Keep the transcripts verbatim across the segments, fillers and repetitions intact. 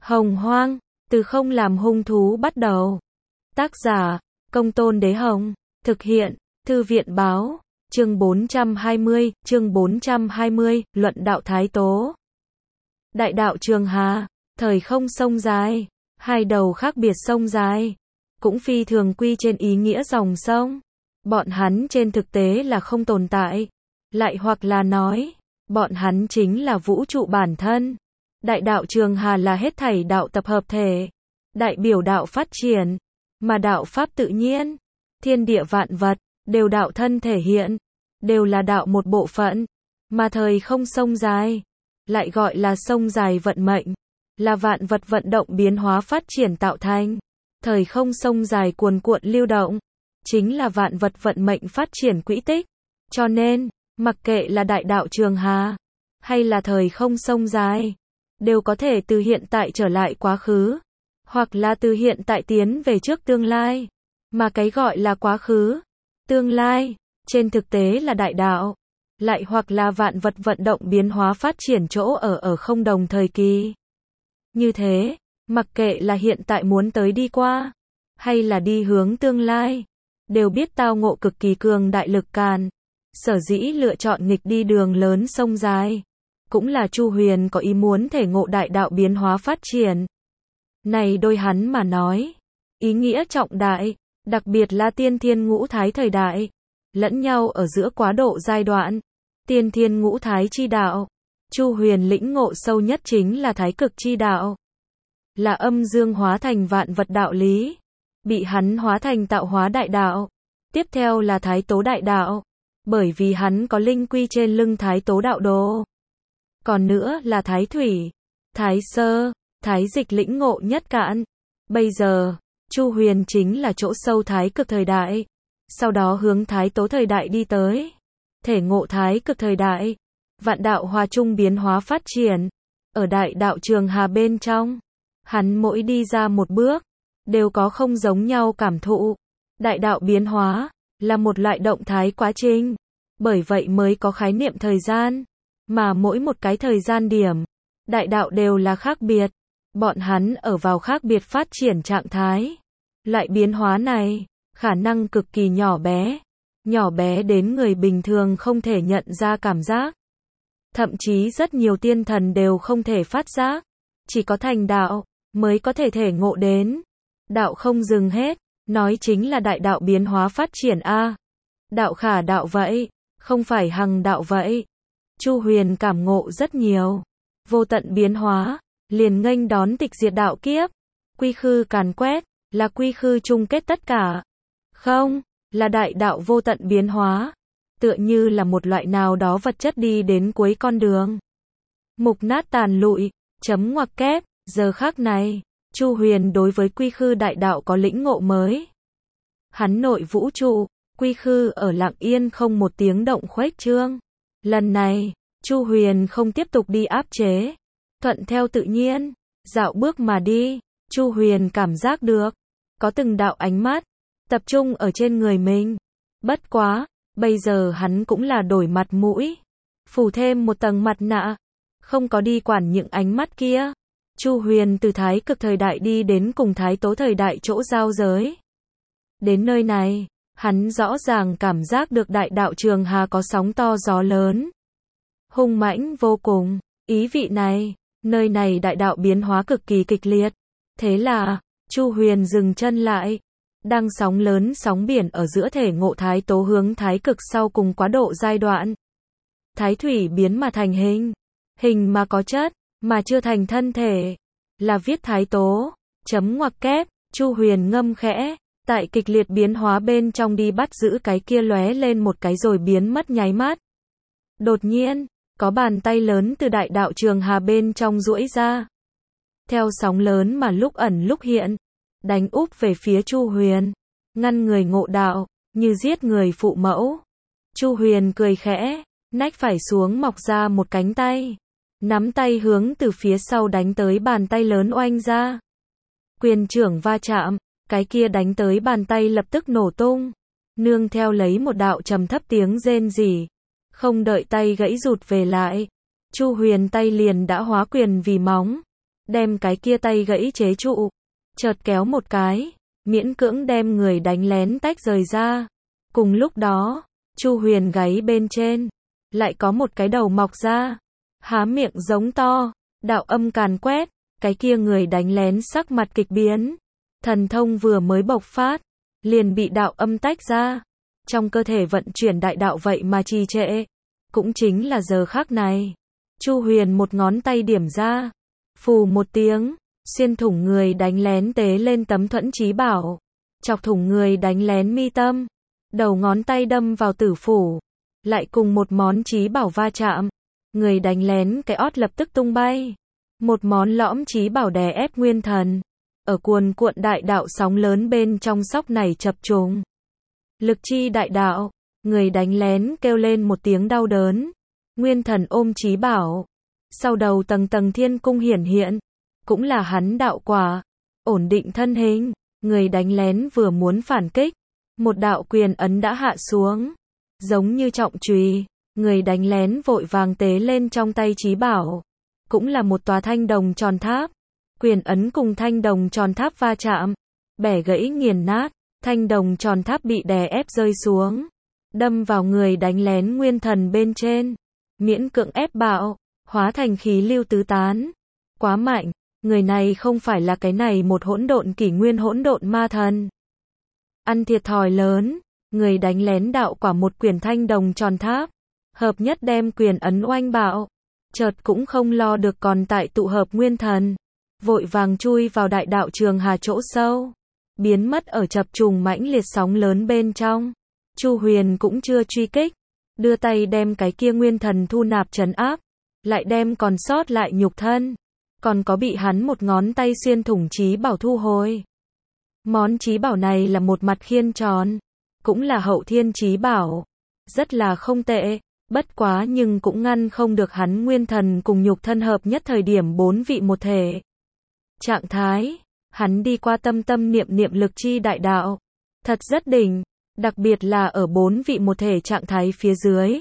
Hồng Hoang, từ không làm hung thú bắt đầu. Tác giả, Công Tôn Đế Hồng. Thực hiện, Thư viện Báo. Chương bốn trăm hai mươi, chương bốn trăm hai mươi, Luận đạo Thái Tố. Đại đạo Trường Hà, thời không sông dài, hai đầu khác biệt sông dài, cũng phi thường quy trên ý nghĩa dòng sông. Bọn hắn trên thực tế là không tồn tại, lại hoặc là nói, bọn hắn chính là vũ trụ bản thân. Đại đạo Trường Hà là hết thảy đạo tập hợp thể, đại biểu đạo phát triển, mà đạo pháp tự nhiên, thiên địa vạn vật, đều đạo thân thể hiện, đều là đạo một bộ phận, mà thời không sông dài, lại gọi là sông dài vận mệnh, là vạn vật vận động biến hóa phát triển tạo thành. Thời không sông dài cuồn cuộn lưu động, chính là vạn vật vận mệnh phát triển quỹ tích. Cho nên, mặc kệ là đại đạo Trường Hà, hay là thời không sông dài, đều có thể từ hiện tại trở lại quá khứ, hoặc là từ hiện tại tiến về trước tương lai. Mà cái gọi là quá khứ, tương lai, trên thực tế là đại đạo, lại hoặc là vạn vật vận động biến hóa phát triển chỗ ở ở không đồng thời kỳ. Như thế, mặc kệ là hiện tại muốn tới đi qua, hay là đi hướng tương lai, đều biết tao ngộ cực kỳ cường đại lực càn. Sở dĩ lựa chọn nghịch đi đường lớn sông dài, cũng là Chu Huyền có ý muốn thể ngộ đại đạo biến hóa phát triển. Này đôi hắn mà nói, ý nghĩa trọng đại, đặc biệt là tiên thiên ngũ thái thời đại, lẫn nhau ở giữa quá độ giai đoạn, tiên thiên ngũ thái chi đạo, Chu Huyền lĩnh ngộ sâu nhất chính là thái cực chi đạo, là âm dương hóa thành vạn vật đạo lý, bị hắn hóa thành tạo hóa đại đạo, tiếp theo là thái tố đại đạo, bởi vì hắn có linh quy trên lưng thái tố đạo đồ. Còn nữa là thái thủy, thái sơ, thái dịch lĩnh ngộ nhất cạn. Bây giờ, Chu Huyền chính là chỗ sâu thái cực thời đại, sau đó hướng thái tố thời đại đi tới, thể ngộ thái cực thời đại, vạn đạo hòa chung biến hóa phát triển. Ở đại đạo Trường Hà bên trong, hắn mỗi đi ra một bước, đều có không giống nhau cảm thụ. Đại đạo biến hóa, là một loại động thái quá trình, bởi vậy mới có khái niệm thời gian, mà mỗi một cái thời gian điểm, đại đạo đều là khác biệt, bọn hắn ở vào khác biệt phát triển trạng thái. Loại biến hóa này, khả năng cực kỳ nhỏ bé, nhỏ bé đến người bình thường không thể nhận ra cảm giác. Thậm chí rất nhiều tiên thần đều không thể phát giác, chỉ có thành đạo, mới có thể thể ngộ đến. Đạo không dừng hết, nói chính là đại đạo biến hóa phát triển a. Đạo khả đạo vậy, không phải hằng đạo vậy. Chu Huyền cảm ngộ rất nhiều, vô tận biến hóa, liền nghênh đón tịch diệt đạo kiếp. Quy khư càn quét, là quy khư chung kết tất cả. Không, là đại đạo vô tận biến hóa, tựa như là một loại nào đó vật chất đi đến cuối con đường. Mục nát tàn lụi, chấm ngoặc kép, giờ khắc này, Chu Huyền đối với quy khư đại đạo có lĩnh ngộ mới. Hắn nội vũ trụ, quy khư ở lặng yên không một tiếng động khuếch trương. Lần này, Chu Huyền không tiếp tục đi áp chế, thuận theo tự nhiên, dạo bước mà đi. Chu Huyền cảm giác được, có từng đạo ánh mắt, tập trung ở trên người mình. Bất quá, bây giờ hắn cũng là đổi mặt mũi, phủ thêm một tầng mặt nạ, không có đi quản những ánh mắt kia. Chu Huyền từ thái cực thời đại đi đến cùng thái tố thời đại chỗ giao giới. Đến nơi này, hắn rõ ràng cảm giác được đại đạo Trường Hà có sóng to gió lớn, hung mãnh vô cùng. Ý vị này, nơi này đại đạo biến hóa cực kỳ kịch liệt. Thế là, Chu Huyền dừng chân lại, đang sóng lớn sóng biển ở giữa thể ngộ thái tố hướng thái cực sau cùng quá độ giai đoạn. Thái thủy biến mà thành hình, hình mà có chất, mà chưa thành thân thể, là viết thái tố, chấm ngoặc kép. Chu Huyền ngâm khẽ, tại kịch liệt biến hóa bên trong đi bắt giữ cái kia lóe lên một cái rồi biến mất nháy mắt. Đột nhiên, có bàn tay lớn từ đại đạo Trường Hà bên trong duỗi ra, theo sóng lớn mà lúc ẩn lúc hiện, đánh úp về phía Chu Huyền, ngăn người ngộ đạo, như giết người phụ mẫu. Chu Huyền cười khẽ, nách phải xuống mọc ra một cánh tay, nắm tay hướng từ phía sau đánh tới bàn tay lớn oanh ra. Quyền trưởng va chạm, cái kia đánh tới bàn tay lập tức nổ tung, nương theo lấy một đạo trầm thấp tiếng rên rỉ. Không đợi tay gãy rụt về lại, Chu Huyền tay liền đã hóa quyền vì móng, đem cái kia tay gãy chế trụ, chợt kéo một cái, miễn cưỡng đem người đánh lén tách rời ra. Cùng lúc đó, Chu Huyền gáy bên trên, lại có một cái đầu mọc ra, há miệng giống to, đạo âm càn quét, cái kia người đánh lén sắc mặt kịch biến, thần thông vừa mới bộc phát, liền bị đạo âm tách ra, trong cơ thể vận chuyển đại đạo vậy mà trì trệ. Cũng chính là giờ khắc này, Chu Huyền một ngón tay điểm ra, phù một tiếng, xuyên thủng người đánh lén tế lên tấm thuẫn chí bảo, chọc thủng người đánh lén mi tâm, đầu ngón tay đâm vào tử phủ, lại cùng một món chí bảo va chạm, người đánh lén cái ót lập tức tung bay, một món lõm chí bảo đè ép nguyên thần, ở cuồn cuộn đại đạo sóng lớn bên trong sóc này chập trùng. Lực chi đại đạo, người đánh lén kêu lên một tiếng đau đớn, nguyên thần ôm chí bảo, sau đầu tầng tầng thiên cung hiển hiện, cũng là hắn đạo quả, ổn định thân hình, người đánh lén vừa muốn phản kích, một đạo quyền ấn đã hạ xuống, giống như trọng chùy, người đánh lén vội vàng tế lên trong tay chí bảo, cũng là một tòa thanh đồng tròn tháp, quyền ấn cùng thanh đồng tròn tháp va chạm, bẻ gãy nghiền nát, thanh đồng tròn tháp bị đè ép rơi xuống, đâm vào người đánh lén nguyên thần bên trên, miễn cưỡng ép bạo, hóa thành khí lưu tứ tán, quá mạnh. Người này không phải là cái này một hỗn độn kỷ nguyên hỗn độn ma thần. Ăn thiệt thòi lớn, người đánh lén đạo quả một quyển thanh đồng tròn tháp, hợp nhất đem quyền ấn oanh bạo, chợt cũng không lo được còn tại tụ hợp nguyên thần, vội vàng chui vào đại đạo trường hà chỗ sâu, biến mất ở chập trùng mãnh liệt sóng lớn bên trong. Chu Huyền cũng chưa truy kích, đưa tay đem cái kia nguyên thần thu nạp trấn áp, lại đem còn sót lại nhục thân, còn có bị hắn một ngón tay xuyên thủng chí bảo thu hồi. Món chí bảo này là một mặt khiên tròn, cũng là hậu thiên chí bảo, rất là không tệ, bất quá nhưng cũng ngăn không được hắn nguyên thần cùng nhục thân hợp nhất thời điểm bốn vị một thể. Trạng thái, hắn đi qua tâm tâm niệm niệm lực chi đại đạo, thật rất đỉnh, đặc biệt là ở bốn vị một thể trạng thái phía dưới.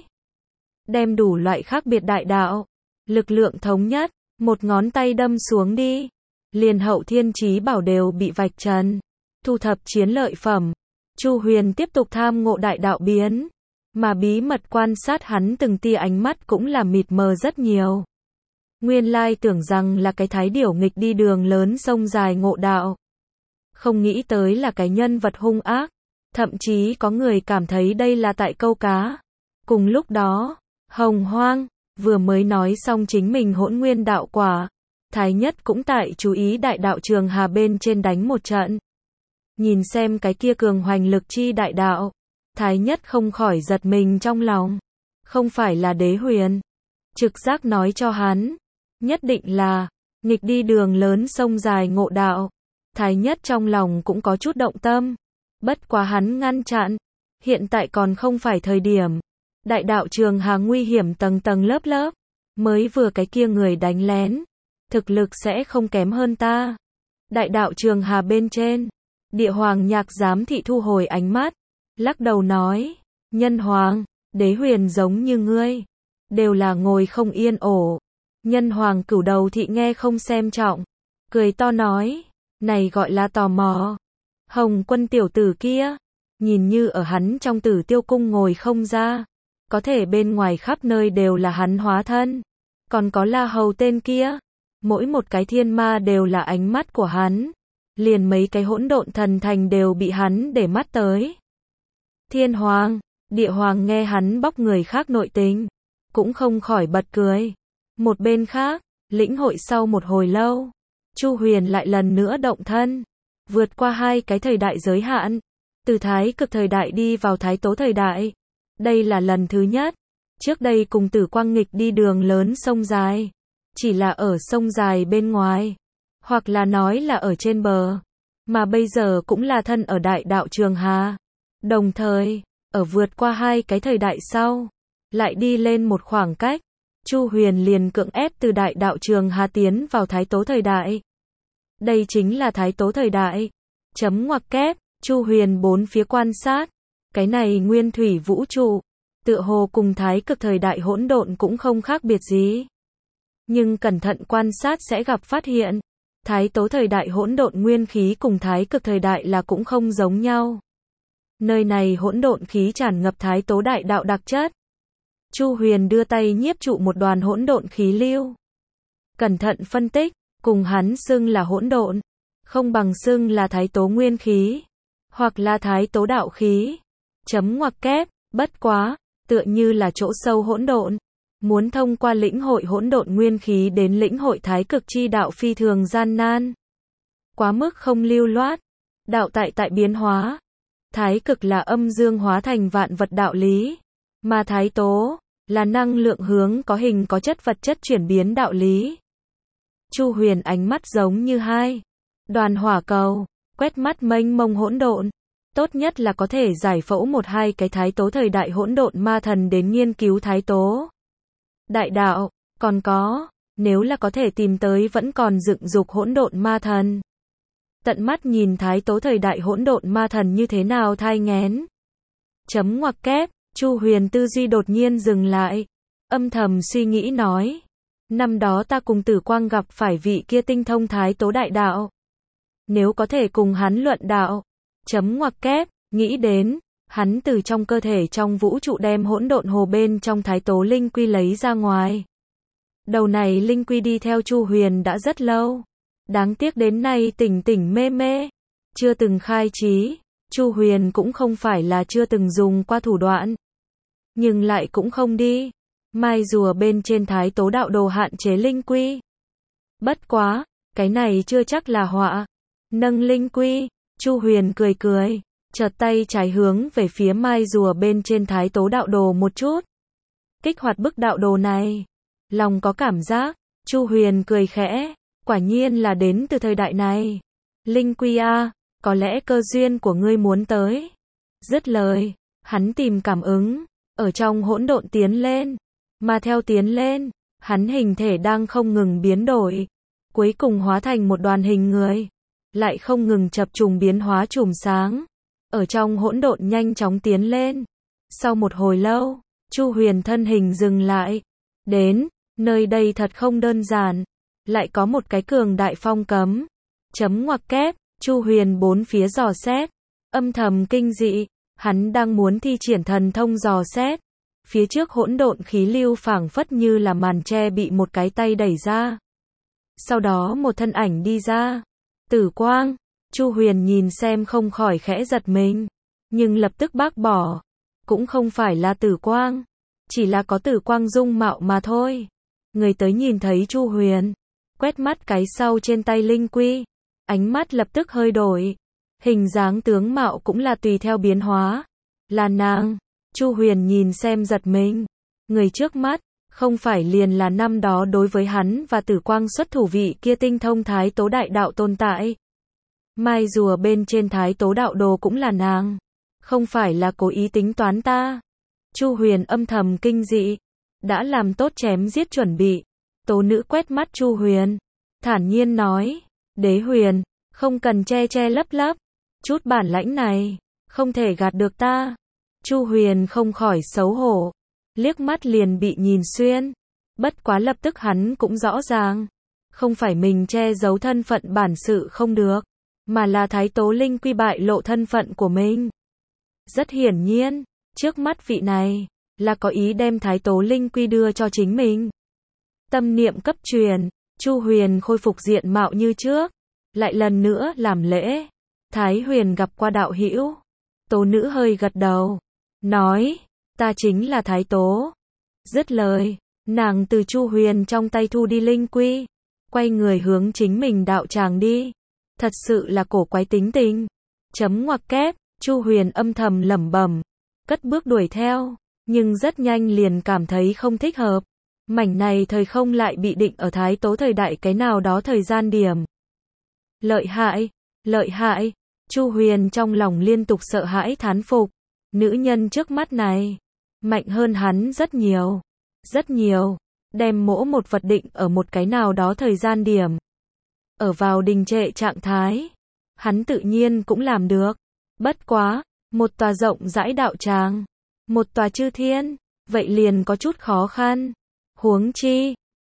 Đem đủ loại khác biệt đại đạo, lực lượng thống nhất, một ngón tay đâm xuống đi, liền hậu thiên chí bảo đều bị vạch trần, thu thập chiến lợi phẩm. Chu Huyền tiếp tục tham ngộ đại đạo biến, mà bí mật quan sát hắn từng tia ánh mắt cũng là mịt mờ rất nhiều. Nguyên lai tưởng rằng là cái thái điểu nghịch đi đường lớn sông dài ngộ đạo, không nghĩ tới là cái nhân vật hung ác, thậm chí có người cảm thấy đây là tại câu cá. Cùng lúc đó, Hồng Hoang vừa mới nói xong chính mình hỗn nguyên đạo quả, Thái Nhất cũng tại chú ý đại đạo trường hà bên trên đánh một trận. Nhìn xem cái kia cường hoành lực chi đại đạo, Thái Nhất không khỏi giật mình trong lòng. Không phải là Đế Huyền. Trực giác nói cho hắn, nhất định là nghịch đi đường lớn sông dài ngộ đạo. Thái Nhất trong lòng cũng có chút động tâm, bất quá hắn ngăn chặn, hiện tại còn không phải thời điểm. Đại đạo trường hà nguy hiểm tầng tầng lớp lớp, mới vừa cái kia người đánh lén, thực lực sẽ không kém hơn ta. Đại đạo trường hà bên trên, Địa Hoàng Nhạc giám thị thu hồi ánh mắt, lắc đầu nói, Nhân Hoàng, Đế Huyền giống như ngươi, đều là ngồi không yên ổ. Nhân Hoàng Cửu Đầu thị nghe không xem trọng, cười to nói, này gọi là tò mò. Hồng Quân tiểu tử kia, nhìn như ở hắn trong Tử Tiêu cung ngồi không ra, có thể bên ngoài khắp nơi đều là hắn hóa thân. Còn có La Hầu tên kia, mỗi một cái thiên ma đều là ánh mắt của hắn, liền mấy cái hỗn độn thần thành đều bị hắn để mắt tới. Thiên Hoàng, Địa Hoàng nghe hắn bóc người khác nội tình, cũng không khỏi bật cười. Một bên khác, lĩnh hội sau một hồi lâu, Chu Huyền lại lần nữa động thân, vượt qua hai cái thời đại giới hạn, từ Thái Cực thời đại đi vào Thái Tố thời đại. Đây là lần thứ nhất. Trước đây cùng Tử Quang nghịch đi đường lớn sông dài, chỉ là ở sông dài bên ngoài, hoặc là nói là ở trên bờ, mà bây giờ cũng là thân ở đại đạo trường hà. Đồng thời, ở vượt qua hai cái thời đại sau, lại đi lên một khoảng cách, Chu Huyền liền cưỡng ép từ đại đạo trường hà tiến vào Thái Tố thời đại. Đây chính là Thái Tố thời đại. Chấm ngoặc kép, Chu Huyền bốn phía quan sát, cái này nguyên thủy vũ trụ, tựa hồ cùng Thái Cực thời đại hỗn độn cũng không khác biệt gì. Nhưng cẩn thận quan sát sẽ gặp phát hiện, thái tố thời đại hỗn độn nguyên khí cùng thái cực thời đại là cũng không giống nhau. Nơi này hỗn độn khí tràn ngập thái tố đại đạo đặc chất. Chu Huyền đưa tay nhiếp trụ một đoàn hỗn độn khí lưu. Cẩn thận phân tích, cùng hắn xưng là hỗn độn, không bằng xưng là thái tố nguyên khí, hoặc là thái tố đạo khí. Chấm ngoặc kép, bất quá, tựa như là chỗ sâu hỗn độn, muốn thông qua lĩnh hội hỗn độn nguyên khí đến lĩnh hội thái cực chi đạo phi thường gian nan. Quá mức không lưu loát, đạo tại tại biến hóa. Thái cực là âm dương hóa thành vạn vật đạo lý, mà thái tố là năng lượng hướng có hình có chất vật chất chuyển biến đạo lý. Chu Huyền ánh mắt giống như hai đoàn hỏa cầu, quét mắt mênh mông hỗn độn. Tốt nhất là có thể giải phẫu một hai cái thái tố thời đại hỗn độn ma thần đến nghiên cứu thái tố đại đạo, còn có, nếu là có thể tìm tới vẫn còn dựng dục hỗn độn ma thần. Tận mắt nhìn thái tố thời đại hỗn độn ma thần như thế nào thai nghén. Chấm ngoặc kép, Chu Huyền tư duy đột nhiên dừng lại, âm thầm suy nghĩ nói, năm đó ta cùng Tử Quang gặp phải vị kia tinh thông thái tố đại đạo. Nếu có thể cùng hắn luận đạo, chấm ngoặc kép, nghĩ đến, hắn từ trong cơ thể trong vũ trụ đem hỗn độn hồ bên trong thái tố linh quy lấy ra ngoài. Đầu này linh quy đi theo Chu Huyền đã rất lâu. Đáng tiếc đến nay tỉnh tỉnh mê mê, chưa từng khai trí. Chu Huyền cũng không phải là chưa từng dùng qua thủ đoạn, nhưng lại cũng không đi. Mai rùa bên trên thái tố đạo đồ hạn chế linh quy. Bất quá, cái này chưa chắc là họa. Nâng linh quy, Chu Huyền cười cười, chợt tay trái hướng về phía mai rùa bên trên thái tố đạo đồ một chút. Kích hoạt bức đạo đồ này. Lòng có cảm giác, Chu Huyền cười khẽ, quả nhiên là đến từ thời đại này. Linh quy a, có lẽ cơ duyên của ngươi muốn tới. Dứt lời, hắn tìm cảm ứng, ở trong hỗn độn tiến lên. Mà theo tiến lên, hắn hình thể đang không ngừng biến đổi, cuối cùng hóa thành một đoàn hình người, lại không ngừng chập trùng biến hóa chùm sáng, ở trong hỗn độn nhanh chóng tiến lên. Sau một hồi lâu, Chu Huyền thân hình dừng lại, đến, nơi đây thật không đơn giản, lại có một cái cường đại phong cấm. Chấm ngoặc kép, Chu Huyền bốn phía dò xét, âm thầm kinh dị, hắn đang muốn thi triển thần thông dò xét. Phía trước hỗn độn khí lưu phảng phất như là màn che bị một cái tay đẩy ra. Sau đó một thân ảnh đi ra. Tử Quang, Chu Huyền nhìn xem không khỏi khẽ giật mình, nhưng lập tức bác bỏ. Cũng không phải là Tử Quang, chỉ là có Tử Quang dung mạo mà thôi. Người tới nhìn thấy Chu Huyền, quét mắt cái sau trên tay linh quy, ánh mắt lập tức hơi đổi. Hình dáng tướng mạo cũng là tùy theo biến hóa. Là nàng. Chu Huyền nhìn xem giật mình. Người trước mắt, không phải liền là năm đó đối với hắn và Tử Quang xuất thủ vị kia tinh thông thái tố đại đạo tồn tại. Mai rùa bên trên thái tố đạo đồ cũng là nàng. Không phải là cố ý tính toán ta. Chu Huyền âm thầm kinh dị. Đã làm tốt chém giết chuẩn bị. Tố nữ quét mắt Chu Huyền, thản nhiên nói, Đế Huyền, không cần che che lấp lấp. Chút bản lãnh này, không thể gạt được ta. Chu Huyền không khỏi xấu hổ, liếc mắt liền bị nhìn xuyên. Bất quá lập tức hắn cũng rõ ràng, không phải mình che giấu thân phận bản sự không được, mà là thái tố linh quy bại lộ thân phận của mình. Rất hiển nhiên, trước mắt vị này, là có ý đem thái tố linh quy đưa cho chính mình. Tâm niệm cấp truyền, Chu Huyền khôi phục diện mạo như trước, lại lần nữa làm lễ. Thái Huyền gặp qua đạo hữu. Tố nữ hơi gật đầu, nói, ta chính là thái tố. Dứt lời, nàng từ Chu Huyền trong tay thu đi linh quy, quay người hướng chính mình đạo tràng đi. Thật sự là cổ quái tính tình. Chấm ngoặc kép, Chu Huyền âm thầm lẩm bẩm, cất bước đuổi theo, nhưng rất nhanh liền cảm thấy không thích hợp. Mảnh này thời không lại bị định ở thái tố thời đại cái nào đó thời gian điểm. Lợi hại, lợi hại. Chu Huyền trong lòng liên tục sợ hãi thán phục. Nữ nhân trước mắt này, mạnh hơn hắn rất nhiều, rất nhiều. Đem mỗi một vật định ở một cái nào đó thời gian điểm, ở vào đình trệ trạng thái, hắn tự nhiên cũng làm được. Bất quá, một tòa rộng rãi đạo tràng, một tòa chư thiên, vậy liền có chút khó khăn. Huống chi,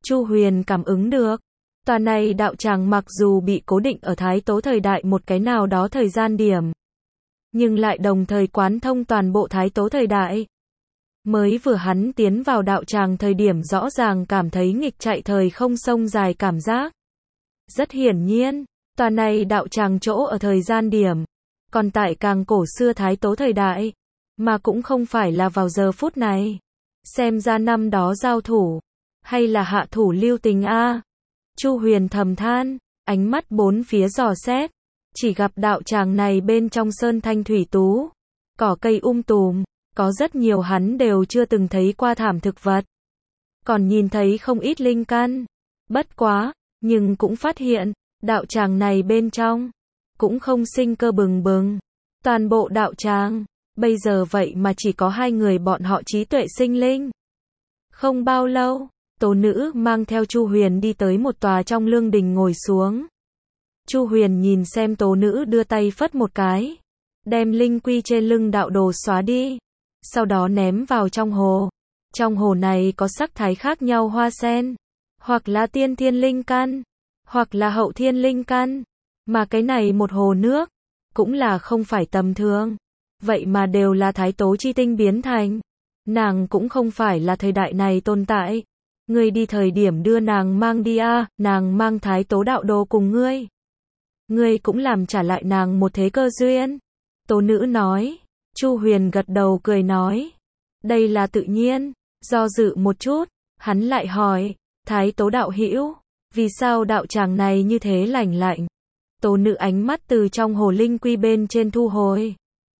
Chu Huyền cảm ứng được. Tòa này đạo tràng mặc dù bị cố định ở Thái Tố thời đại một cái nào đó thời gian điểm, nhưng lại đồng thời quán thông toàn bộ Thái Tố thời đại. Mới vừa hắn tiến vào đạo tràng thời điểm rõ ràng cảm thấy nghịch chạy thời không sông dài cảm giác. Rất hiển nhiên, tòa này đạo tràng chỗ ở thời gian điểm, còn tại càng cổ xưa Thái Tố thời đại, mà cũng không phải là vào giờ phút này. Xem ra năm đó giao thủ, hay là hạ thủ lưu tình a. Chu Huyền thầm than, ánh mắt bốn phía dò xét, chỉ gặp đạo tràng này bên trong sơn thanh thủy tú, cỏ cây um tùm, có rất nhiều hắn đều chưa từng thấy qua thảm thực vật. Còn nhìn thấy không ít linh căn. Bất quá, nhưng cũng phát hiện, đạo tràng này bên trong, cũng không sinh cơ bừng bừng. Toàn bộ đạo tràng, bây giờ vậy mà chỉ có hai người bọn họ trí tuệ sinh linh. Không bao lâu, Tố Nữ mang theo Chu Huyền đi tới một tòa trong lương đình ngồi xuống. Chu Huyền nhìn xem Tố Nữ đưa tay phất một cái, đem linh quy trên lưng đạo đồ xóa đi, sau đó ném vào trong hồ. Trong hồ này có sắc thái khác nhau hoa sen, hoặc là tiên thiên linh căn, hoặc là hậu thiên linh căn, mà cái này một hồ nước, cũng là không phải tầm thường, vậy mà đều là Thái Tố chi tinh biến thành. Nàng cũng không phải là thời đại này tồn tại. Ngươi đi thời điểm đưa nàng mang đi a, à, nàng mang Thái Tố đạo đồ cùng ngươi. Ngươi cũng làm trả lại nàng một thế cơ duyên. Tố Nữ nói. Chu Huyền gật đầu cười nói. Đây là tự nhiên. Do dự một chút, hắn lại hỏi, Thái Tố đạo hữu, vì sao đạo tràng này như thế lạnh lạnh? Tố Nữ ánh mắt từ trong hồ linh quy bên trên thu hồi.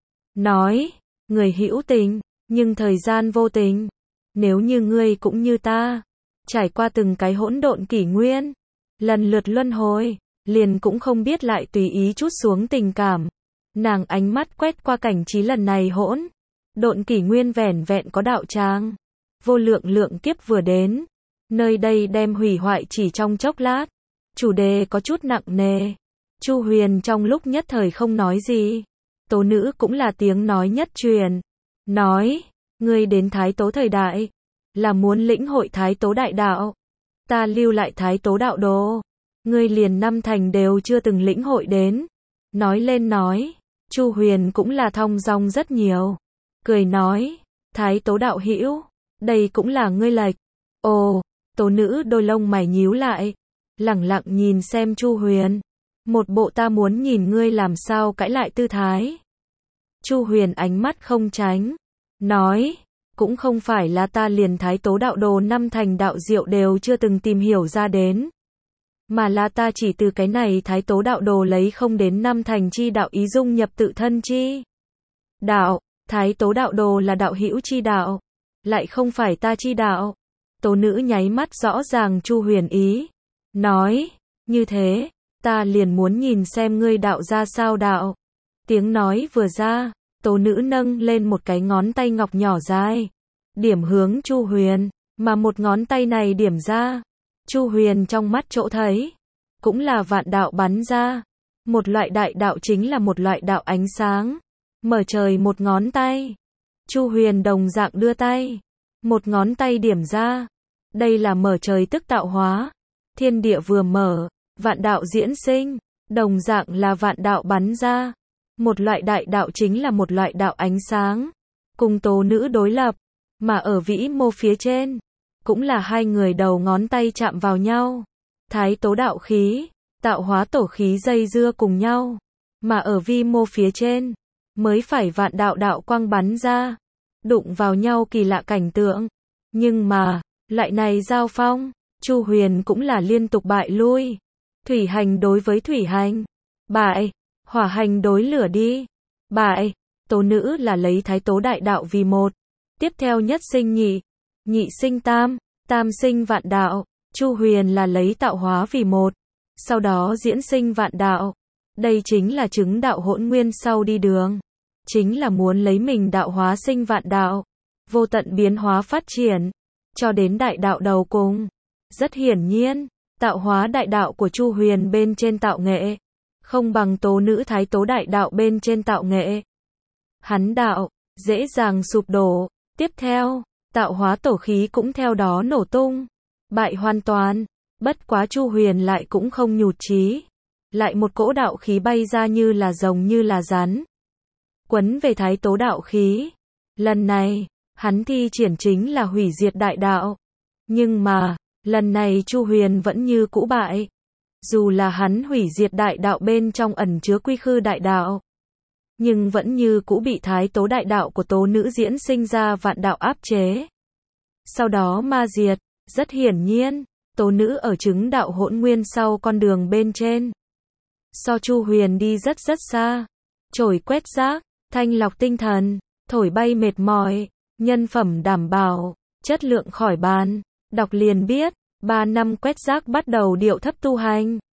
Nói, người hữu tình, nhưng thời gian vô tình. Nếu như ngươi cũng như ta, trải qua từng cái hỗn độn kỷ nguyên, lần lượt luân hồi, liền cũng không biết lại tùy ý chút xuống tình cảm. Nàng ánh mắt quét qua cảnh trí lần này hỗn độn kỷ nguyên vẻn vẹn có đạo tràng. Vô lượng lượng kiếp vừa đến, nơi đây đem hủy hoại chỉ trong chốc lát. Chủ đề có chút nặng nề. Chu Huyền trong lúc nhất thời không nói gì. Tố Nữ cũng là tiếng nói nhất truyền. Nói, ngươi đến Thái Tố thời đại, là muốn lĩnh hội Thái Tố đại đạo. Ta lưu lại Thái Tố đạo đồ, ngươi liền năm thành đều chưa từng lĩnh hội đến. Nói lên nói, Chu Huyền cũng là thong dong rất nhiều. Cười nói, Thái Tố đạo hữu, đây cũng là ngươi lệch. Ồ, Tố Nữ đôi lông mày nhíu lại, lẳng lặng nhìn xem Chu Huyền. Một bộ ta muốn nhìn ngươi làm sao cãi lại tư thái. Chu Huyền ánh mắt không tránh, nói, cũng không phải là ta liền Thái Tố đạo đồ năm thành đạo diệu đều chưa từng tìm hiểu ra đến, mà là ta chỉ từ cái này Thái Tố đạo đồ lấy không đến năm thành chi đạo ý dung nhập tự thân chi đạo. Thái Tố đạo đồ là đạo hữu chi đạo, lại không phải ta chi đạo. Tố Nữ nháy mắt rõ ràng Chu Huyền ý, nói, như thế, ta liền muốn nhìn xem ngươi đạo ra sao đạo. Tiếng nói vừa ra, Tố Nữ nâng lên một cái ngón tay ngọc nhỏ dài, điểm hướng Chu Huyền, mà một ngón tay này điểm ra, Chu Huyền trong mắt chỗ thấy, cũng là vạn đạo bắn ra. Một loại đại đạo chính là một loại đạo ánh sáng. Mở trời một ngón tay. Chu Huyền đồng dạng đưa tay, một ngón tay điểm ra. Đây là mở trời tức tạo hóa. Thiên địa vừa mở, vạn đạo diễn sinh, đồng dạng là vạn đạo bắn ra. Một loại đại đạo chính là một loại đạo ánh sáng, cùng Tố Nữ đối lập, mà ở vĩ mô phía trên, cũng là hai người đầu ngón tay chạm vào nhau. Thái Tố đạo khí, tạo hóa tổ khí dây dưa cùng nhau, mà ở vi mô phía trên, mới phải vạn đạo đạo quang bắn ra, đụng vào nhau kỳ lạ cảnh tượng. Nhưng mà, loại này giao phong, Chu Huyền cũng là liên tục bại lui. Thủy hành đối với thủy hành, bại. Hỏa hành đối lửa đi, bại. Tố Nữ là lấy Thái Tố đại đạo vì một, tiếp theo nhất sinh nhị, nhị sinh tam, tam sinh vạn đạo. Chu Huyền là lấy tạo hóa vì một, sau đó diễn sinh vạn đạo. Đây chính là chứng đạo hỗn nguyên sau đi đường, chính là muốn lấy mình đạo hóa sinh vạn đạo, vô tận biến hóa phát triển, cho đến đại đạo đầu cùng. Rất hiển nhiên, tạo hóa đại đạo của Chu Huyền bên trên tạo nghệ, không bằng Tố Nữ Thái Tố đại đạo bên trên tạo nghệ. Hắn đạo, dễ dàng sụp đổ, tiếp theo, tạo hóa tổ khí cũng theo đó nổ tung. bại hoàn toàn. Bất quá Chu Huyền lại cũng không nhụt chí. Lại một cỗ đạo khí bay ra như là rồng như là rắn. Quấn về thái tố đạo khí. Lần này, hắn thi triển chính là hủy diệt đại đạo. Nhưng mà, lần này Chu Huyền vẫn như cũ bại. Dù là hắn hủy diệt đại đạo bên trong ẩn chứa quy khư đại đạo. Nhưng vẫn như cũ bị thái tố đại đạo của tố nữ diễn sinh ra vạn đạo áp chế. Sau đó ma diệt, rất hiển nhiên, tố nữ ở chứng đạo hỗn nguyên sau con đường bên trên. So Chu Huyền đi rất rất xa. Trổi quét rác, thanh lọc tinh thần, thổi bay mệt mỏi, nhân phẩm đảm bảo, chất lượng khỏi bàn. Đọc liền biết, ba năm quét rác bắt đầu điệu thấp tu hành.